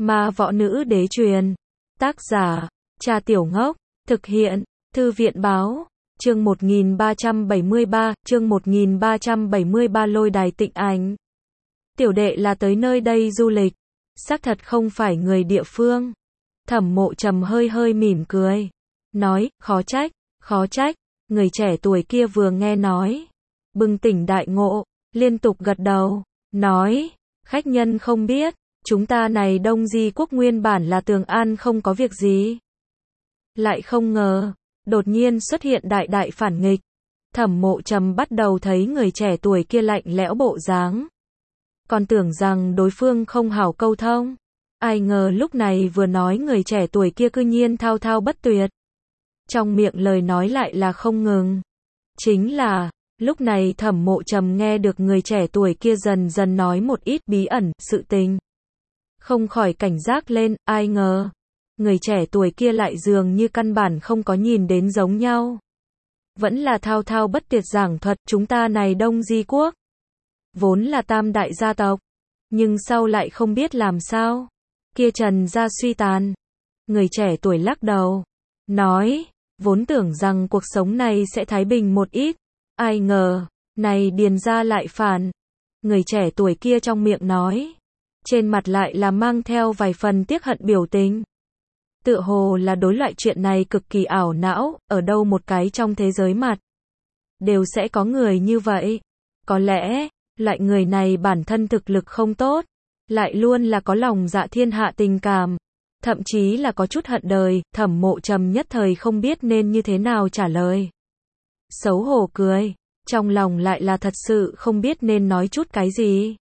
Ma võ nữ đế truyền. Tác giả, Trà Tiểu Ngốc. Thực hiện, Thư viện báo. Chương 1373, lôi đài tịnh ảnh. Tiểu đệ là tới nơi đây du lịch. Xác thật không phải người địa phương. Thẩm Mộ Trầm hơi hơi mỉm cười. Nói, khó trách. Người trẻ tuổi kia vừa nghe nói. Bừng tỉnh đại ngộ, liên tục gật đầu. Nói, khách nhân không biết. Chúng ta này Đông Di quốc nguyên bản là Tường An không có việc gì. Lại không ngờ, đột nhiên xuất hiện đại phản nghịch. Thẩm Mộ Trầm bắt đầu thấy người trẻ tuổi kia lạnh lẽo bộ dáng. Còn tưởng rằng đối phương không hảo câu thông. Ai ngờ lúc này vừa nói người trẻ tuổi kia cư nhiên thao thao bất tuyệt. Trong miệng lời nói lại là không ngừng. Chính là, lúc này Thẩm Mộ Trầm nghe được người trẻ tuổi kia dần dần nói một ít bí ẩn, sự tình. Không khỏi cảnh giác lên, ai ngờ. Người trẻ tuổi kia lại dường như căn bản không có nhìn đến giống nhau. Vẫn là thao thao bất tuyệt giảng thuật chúng ta này Đông Di quốc. Vốn là tam đại gia tộc. Nhưng sau lại không biết làm sao. Kia Trần gia suy tàn. Người trẻ tuổi lắc đầu. Nói, vốn tưởng rằng cuộc sống này sẽ thái bình một ít. Ai ngờ, này Điền gia lại phản. Người trẻ tuổi kia trong miệng nói. Trên mặt lại là mang theo vài phần tiếc hận biểu tình. Tựa hồ là đối loại chuyện này cực kỳ ảo não, ở đâu một cái trong thế giới mặt. Đều sẽ có người như vậy. Có lẽ, loại người này bản thân thực lực không tốt. Lại luôn là có lòng dạ thiên hạ tình cảm. Thậm chí là có chút hận đời, Thẩm Mộ Trầm nhất thời không biết nên như thế nào trả lời. Xấu hổ cười, trong lòng lại là thật sự không biết nên nói chút cái gì.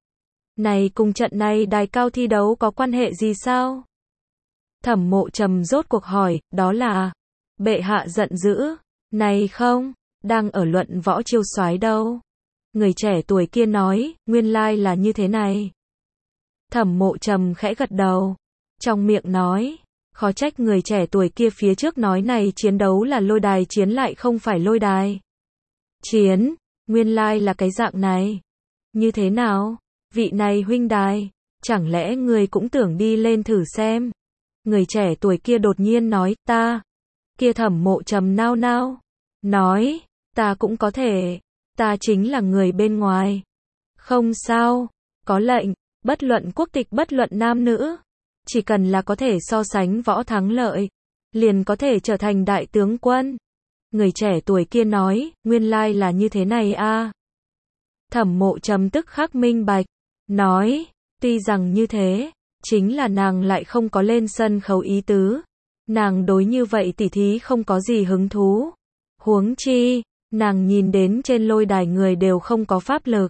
Này cùng trận này đài cao thi đấu có quan hệ gì sao? Thẩm Mộ Trầm rốt cuộc hỏi, đó là, bệ hạ giận dữ, này không, đang ở luận võ chiêu soái đâu. Người trẻ tuổi kia nói, nguyên lai là như thế này. Thẩm Mộ Trầm khẽ gật đầu, trong miệng nói, khó trách người trẻ tuổi kia phía trước nói này chiến đấu là lôi đài chiến lại không phải lôi đài chiến, nguyên lai là cái dạng này. Như thế nào? Vị này huynh đài, chẳng lẽ người cũng tưởng đi lên thử xem? Người trẻ tuổi kia đột nhiên nói, ta. Kia Thẩm Mộ Trầm nao nao, nói, ta cũng có thể, ta chính là người bên ngoài. Không sao, có lệnh, bất luận quốc tịch bất luận nam nữ, chỉ cần là có thể so sánh võ thắng lợi, liền có thể trở thành đại tướng quân. Người trẻ tuổi kia nói, nguyên lai là như thế này a. Thẩm Mộ Trầm tức khắc minh bạch, nói, tuy rằng như thế, chính là nàng lại không có lên sân khấu ý tứ. Nàng đối như vậy tỉ thí không có gì hứng thú. Huống chi, nàng nhìn đến trên lôi đài người đều không có pháp lực.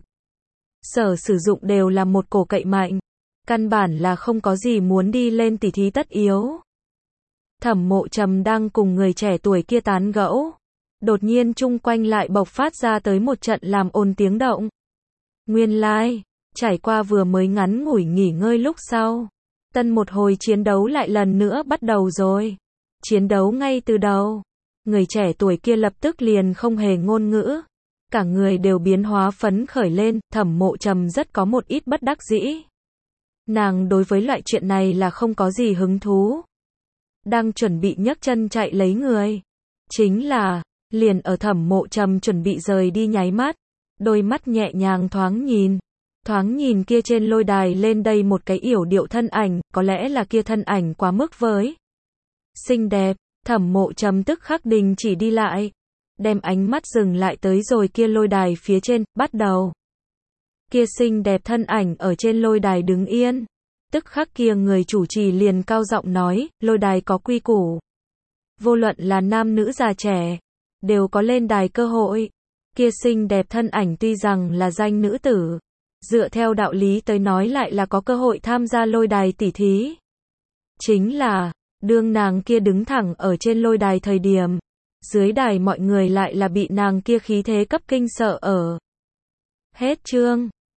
Sở sử dụng đều là một cổ cậy mạnh. Căn bản là không có gì muốn đi lên tỉ thí tất yếu. Thẩm Mộ Trầm đang cùng người trẻ tuổi kia tán gẫu. Đột nhiên chung quanh lại bộc phát ra tới một trận làm ồn tiếng động. Nguyên lai, trải qua vừa mới ngắn ngủi nghỉ ngơi lúc sau. Tân một hồi chiến đấu lại lần nữa bắt đầu rồi. Chiến đấu ngay từ đầu. Người trẻ tuổi kia lập tức liền không hề ngôn ngữ. Cả người đều biến hóa phấn khởi lên, Thẩm Mộ Trầm rất có một ít bất đắc dĩ. Nàng đối với loại chuyện này là không có gì hứng thú. Đang chuẩn bị nhấc chân chạy lấy người. Chính là, liền ở Thẩm Mộ Trầm chuẩn bị rời đi nháy mắt. Đôi mắt nhẹ nhàng thoáng nhìn kia trên lôi đài lên đây một cái yểu điệu thân ảnh, có lẽ là kia thân ảnh quá mức với xinh đẹp. Thẩm Mộ Trầm tức khắc đình chỉ đi lại, đem ánh mắt dừng lại tới rồi kia lôi đài phía trên, bắt đầu. Kia xinh đẹp thân ảnh ở trên lôi đài đứng yên, tức khắc kia người chủ trì liền cao giọng nói, lôi đài có quy củ. Vô luận là nam nữ già trẻ, đều có lên đài cơ hội. Kia xinh đẹp thân ảnh tuy rằng là danh nữ tử, dựa theo đạo lý tới nói lại là có cơ hội tham gia lôi đài tỉ thí. Chính là, đương nàng kia đứng thẳng ở trên lôi đài thời điểm, dưới đài mọi người lại là bị nàng kia khí thế cấp kinh sợ ở. Hết chương.